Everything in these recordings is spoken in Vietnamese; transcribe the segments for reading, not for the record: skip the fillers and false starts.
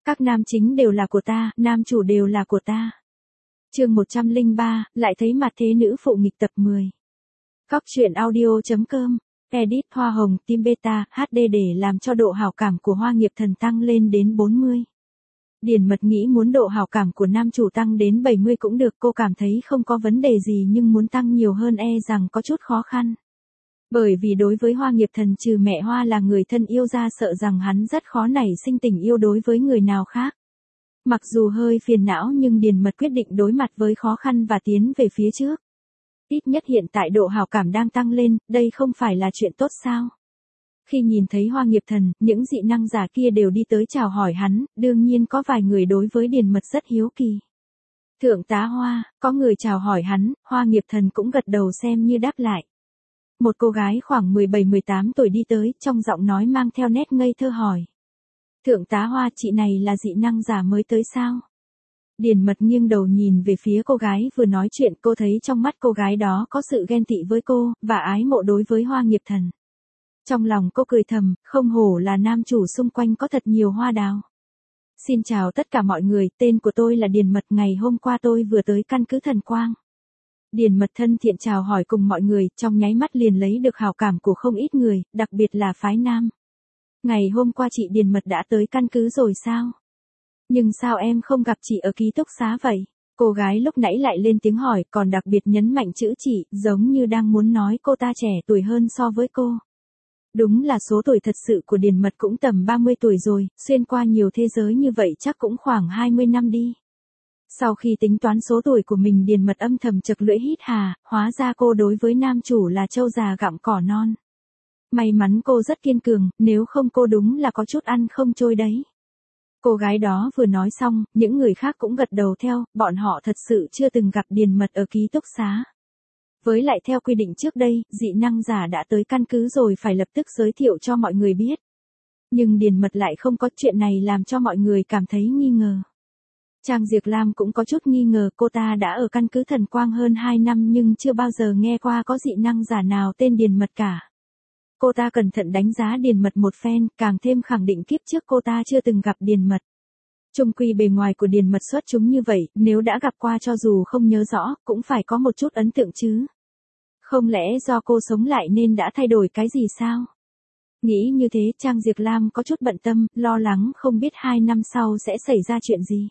Các nam chính đều là của ta, nam chủ đều là của ta. Chương 103, lại thấy mặt thế nữ phụ nghịch tập 10. Góc truyện audio.com, edit hoa hồng team beta HD để làm cho độ hảo cảm của Hoa Nghiệp Thần tăng lên đến 40. Điền Mật nghĩ muốn độ hảo cảm của nam chủ tăng đến 70 cũng được, cô cảm thấy không có vấn đề gì, nhưng muốn tăng nhiều hơn rằng có chút khó khăn. Bởi vì đối với Hoa Nghiệp Thần trừ mẹ Hoa là người thân yêu ra, sợ rằng hắn rất khó nảy sinh tình yêu đối với người nào khác. Mặc dù hơi phiền não nhưng Điền Mật quyết định đối mặt với khó khăn và tiến về phía trước. Ít nhất hiện tại độ hảo cảm đang tăng lên, đây không phải là chuyện tốt sao? Khi nhìn thấy Hoa Nghiệp Thần, những dị năng giả kia đều đi tới chào hỏi hắn, đương nhiên có vài người đối với Điền Mật rất hiếu kỳ. Thượng tá Hoa, có người chào hỏi hắn, Hoa Nghiệp Thần cũng gật đầu xem như đáp lại. Một cô gái khoảng 17-18 tuổi đi tới, trong giọng nói mang theo nét ngây thơ hỏi. Thượng tá Hoa, chị này là dị năng giả mới tới sao? Điền Mật nghiêng đầu nhìn về phía cô gái vừa nói chuyện, cô thấy trong mắt cô gái đó có sự ghen tị với cô, và ái mộ đối với Hoa Nghiệp Thần. Trong lòng cô cười thầm, không hổ là nam chủ, xung quanh có thật nhiều hoa đào. Xin chào tất cả mọi người, tên của tôi là Điền Mật, ngày hôm qua tôi vừa tới căn cứ Thần Quang. Điền Mật thân thiện chào hỏi cùng mọi người, trong nháy mắt liền lấy được hảo cảm của không ít người, đặc biệt là phái nam. Ngày hôm qua chị Điền Mật đã tới căn cứ rồi sao? Nhưng sao em không gặp chị ở ký túc xá vậy? Cô gái lúc nãy lại lên tiếng hỏi, còn đặc biệt nhấn mạnh chữ chị, giống như đang muốn nói cô ta trẻ tuổi hơn so với cô. Đúng là số tuổi thật sự của Điền Mật cũng tầm 30 tuổi rồi, xuyên qua nhiều thế giới như vậy chắc cũng khoảng 20 năm đi. Sau khi tính toán số tuổi của mình, Điền Mật âm thầm chật lưỡi hít hà, hóa ra cô đối với nam chủ là trâu già gặm cỏ non. May mắn cô rất kiên cường, nếu không cô đúng là có chút ăn không trôi đấy. Cô gái đó vừa nói xong, những người khác cũng gật đầu theo, bọn họ thật sự chưa từng gặp Điền Mật ở ký túc xá. Với lại theo quy định trước đây, dị năng giả đã tới căn cứ rồi phải lập tức giới thiệu cho mọi người biết. Nhưng Điền Mật lại không có, chuyện này làm cho mọi người cảm thấy nghi ngờ. Trang Diệc Lam cũng có chút nghi ngờ, cô ta đã ở căn cứ Thần Quang hơn 2 năm nhưng chưa bao giờ nghe qua có dị năng giả nào tên Điền Mật cả. Cô ta cẩn thận đánh giá Điền Mật một phen, càng thêm khẳng định kiếp trước cô ta chưa từng gặp Điền Mật. Chung quy bề ngoài của Điền Mật xuất chúng như vậy, nếu đã gặp qua cho dù không nhớ rõ, cũng phải có một chút ấn tượng chứ. Không lẽ do cô sống lại nên đã thay đổi cái gì sao? Nghĩ như thế, Trang Diệc Lam có chút bận tâm, lo lắng không biết 2 năm sau sẽ xảy ra chuyện gì.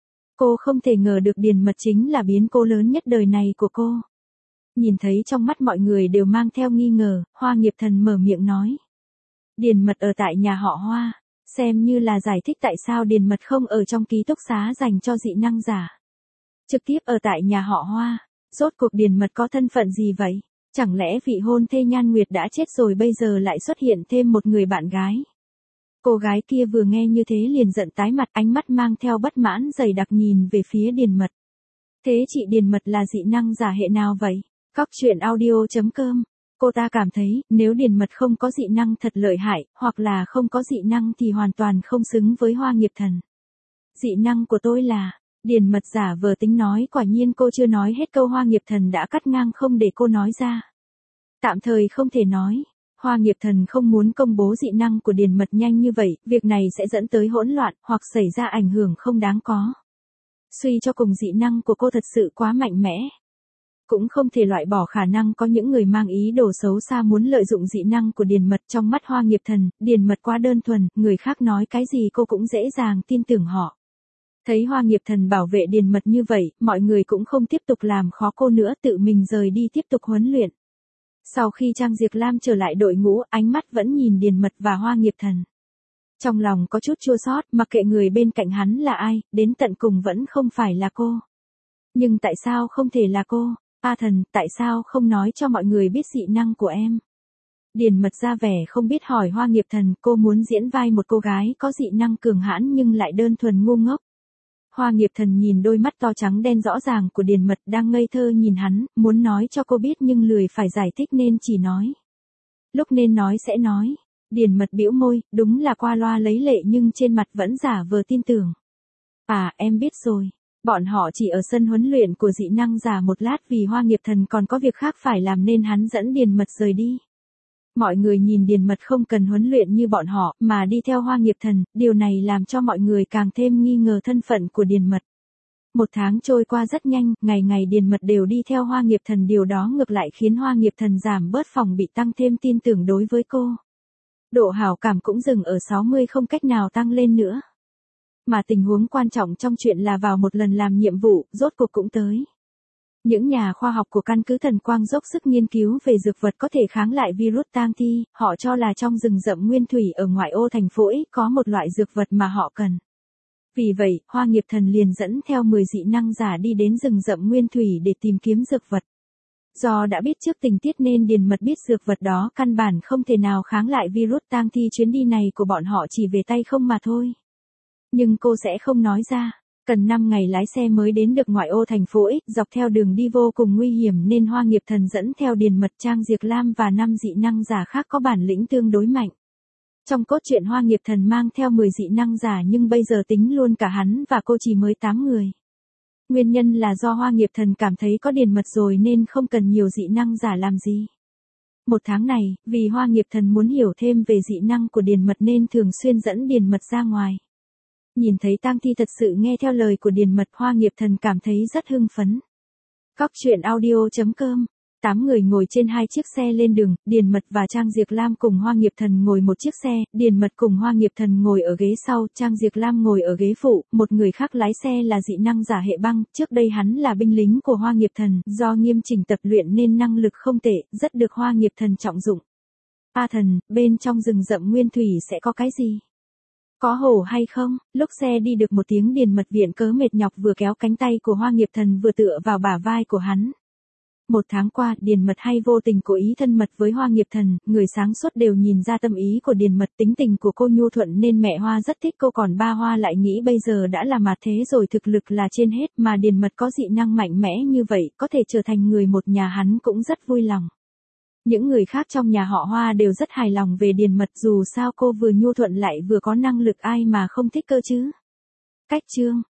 Cô không thể ngờ được Điền Mật chính là biến cố lớn nhất đời này của cô. Nhìn thấy trong mắt mọi người đều mang theo nghi ngờ, Hoa Nghiệp Thần mở miệng nói. Điền Mật ở tại nhà họ Hoa, xem như là giải thích tại sao Điền Mật không ở trong ký túc xá dành cho dị năng giả. Trực tiếp ở tại nhà họ Hoa, rốt cuộc Điền Mật có thân phận gì vậy? Chẳng lẽ vị hôn thê Nhan Nguyệt đã chết rồi bây giờ lại xuất hiện thêm một người bạn gái? Cô gái kia vừa nghe như thế liền giận tái mặt, ánh mắt mang theo bất mãn dày đặc nhìn về phía Điền Mật. Thế chị Điền Mật là dị năng giả hệ nào vậy? Góc truyện audio.com. Cô ta cảm thấy, nếu Điền Mật không có dị năng thật lợi hại, hoặc là không có dị năng thì hoàn toàn không xứng với Hoa Nghiệp Thần. Dị năng của tôi là, Điền Mật giả vờ tính nói, quả nhiên cô chưa nói hết câu Hoa Nghiệp Thần đã cắt ngang không để cô nói ra. Tạm thời không thể nói. Hoa Nghiệp Thần không muốn công bố dị năng của Điền Mật nhanh như vậy, việc này sẽ dẫn tới hỗn loạn, hoặc xảy ra ảnh hưởng không đáng có. Suy cho cùng dị năng của cô thật sự quá mạnh mẽ. Cũng không thể loại bỏ khả năng có những người mang ý đồ xấu xa muốn lợi dụng dị năng của Điền Mật. Trong mắt Hoa Nghiệp Thần, Điền Mật quá đơn thuần, người khác nói cái gì cô cũng dễ dàng tin tưởng họ. Thấy Hoa Nghiệp Thần bảo vệ Điền Mật như vậy, mọi người cũng không tiếp tục làm khó cô nữa, tự mình rời đi tiếp tục huấn luyện. Sau khi Trang Diệc Lam trở lại đội ngũ, ánh mắt vẫn nhìn Điền Mật và Hoa Nghiệp Thần. Trong lòng có chút chua xót, mặc kệ người bên cạnh hắn là ai, đến tận cùng vẫn không phải là cô. Nhưng tại sao không thể là cô? A Thần, tại sao không nói cho mọi người biết dị năng của em? Điền Mật ra vẻ không biết hỏi Hoa Nghiệp Thần, cô muốn diễn vai một cô gái có dị năng cường hãn nhưng lại đơn thuần ngu ngốc. Hoa Nghiệp Thần nhìn đôi mắt to trắng đen rõ ràng của Điền Mật đang ngây thơ nhìn hắn, muốn nói cho cô biết nhưng lười phải giải thích nên chỉ nói. Lúc nên nói sẽ nói. Điền Mật bĩu môi, đúng là qua loa lấy lệ nhưng trên mặt vẫn giả vờ tin tưởng. À, em biết rồi. Bọn họ chỉ ở sân huấn luyện của dị năng giả một lát vì Hoa Nghiệp Thần còn có việc khác phải làm nên hắn dẫn Điền Mật rời đi. Mọi người nhìn Điền Mật không cần huấn luyện như bọn họ, mà đi theo Hoa Nghiệp Thần, điều này làm cho mọi người càng thêm nghi ngờ thân phận của Điền Mật. Một tháng trôi qua rất nhanh, ngày ngày Điền Mật đều đi theo Hoa Nghiệp Thần, điều đó ngược lại khiến Hoa Nghiệp Thần giảm bớt phòng bị, tăng thêm tin tưởng đối với cô. Độ hảo cảm cũng dừng ở 60, không cách nào tăng lên nữa. Mà tình huống quan trọng trong chuyện là vào một lần làm nhiệm vụ, rốt cuộc cũng tới. Những nhà khoa học của căn cứ Thần Quang dốc sức nghiên cứu về dược vật có thể kháng lại virus tang thi, họ cho là trong rừng rậm nguyên thủy ở ngoại ô thành phố X có một loại dược vật mà họ cần. Vì vậy, Hoa Nghiệp Thần liền dẫn theo 10 dị năng giả đi đến rừng rậm nguyên thủy để tìm kiếm dược vật. Do đã biết trước tình tiết nên Điền Mật biết dược vật đó căn bản không thể nào kháng lại virus tang thi, chuyến đi này của bọn họ chỉ về tay không mà thôi. Nhưng cô sẽ không nói ra. Cần 5 ngày lái xe mới đến được ngoại ô thành phố X, dọc theo đường đi vô cùng nguy hiểm nên Hoa Nghiệp Thần dẫn theo Điền Mật, Trang Diệc Lam và 5 dị năng giả khác có bản lĩnh tương đối mạnh. Trong cốt truyện Hoa Nghiệp Thần mang theo 10 dị năng giả nhưng bây giờ tính luôn cả hắn và cô chỉ mới 8 người. Nguyên nhân là do Hoa Nghiệp Thần cảm thấy có Điền Mật rồi nên không cần nhiều dị năng giả làm gì. Một tháng này, vì Hoa Nghiệp Thần muốn hiểu thêm về dị năng của Điền Mật nên thường xuyên dẫn Điền Mật ra ngoài. Nhìn thấy tang thi thật sự nghe theo lời của Điền Mật, Hoa Nghiệp Thần cảm thấy rất hưng phấn. Cóc truyện audio.com. 8 người ngồi trên 2 chiếc xe lên đường, Điền Mật và Trang Diệc Lam cùng Hoa Nghiệp Thần ngồi một chiếc xe, Điền Mật cùng Hoa Nghiệp Thần ngồi ở ghế sau, Trang Diệc Lam ngồi ở ghế phụ, một người khác lái xe là dị năng giả hệ băng, trước đây hắn là binh lính của Hoa Nghiệp Thần, do nghiêm chỉnh tập luyện nên năng lực không tệ, rất được Hoa Nghiệp Thần trọng dụng. A Thần, bên trong rừng rậm nguyên thủy sẽ có cái gì? Có hổ hay không? Lúc xe đi được một tiếng, Điền Mật viện cớ mệt nhọc vừa kéo cánh tay của Hoa Nghiệp Thần vừa tựa vào bả vai của hắn. Một tháng qua, Điền Mật hay vô tình cố ý thân mật với Hoa Nghiệp Thần, người sáng suốt đều nhìn ra tâm ý của Điền Mật, tính tình của cô nhu thuận nên mẹ Hoa rất thích cô, còn ba Hoa lại nghĩ bây giờ đã là mặt thế rồi, thực lực là trên hết, mà Điền Mật có dị năng mạnh mẽ như vậy, có thể trở thành người một nhà, hắn cũng rất vui lòng. Những người khác trong nhà họ Hoa đều rất hài lòng về Điền Mật, dù sao cô vừa nhu thuận lại vừa có năng lực, ai mà không thích cơ chứ. Cách chương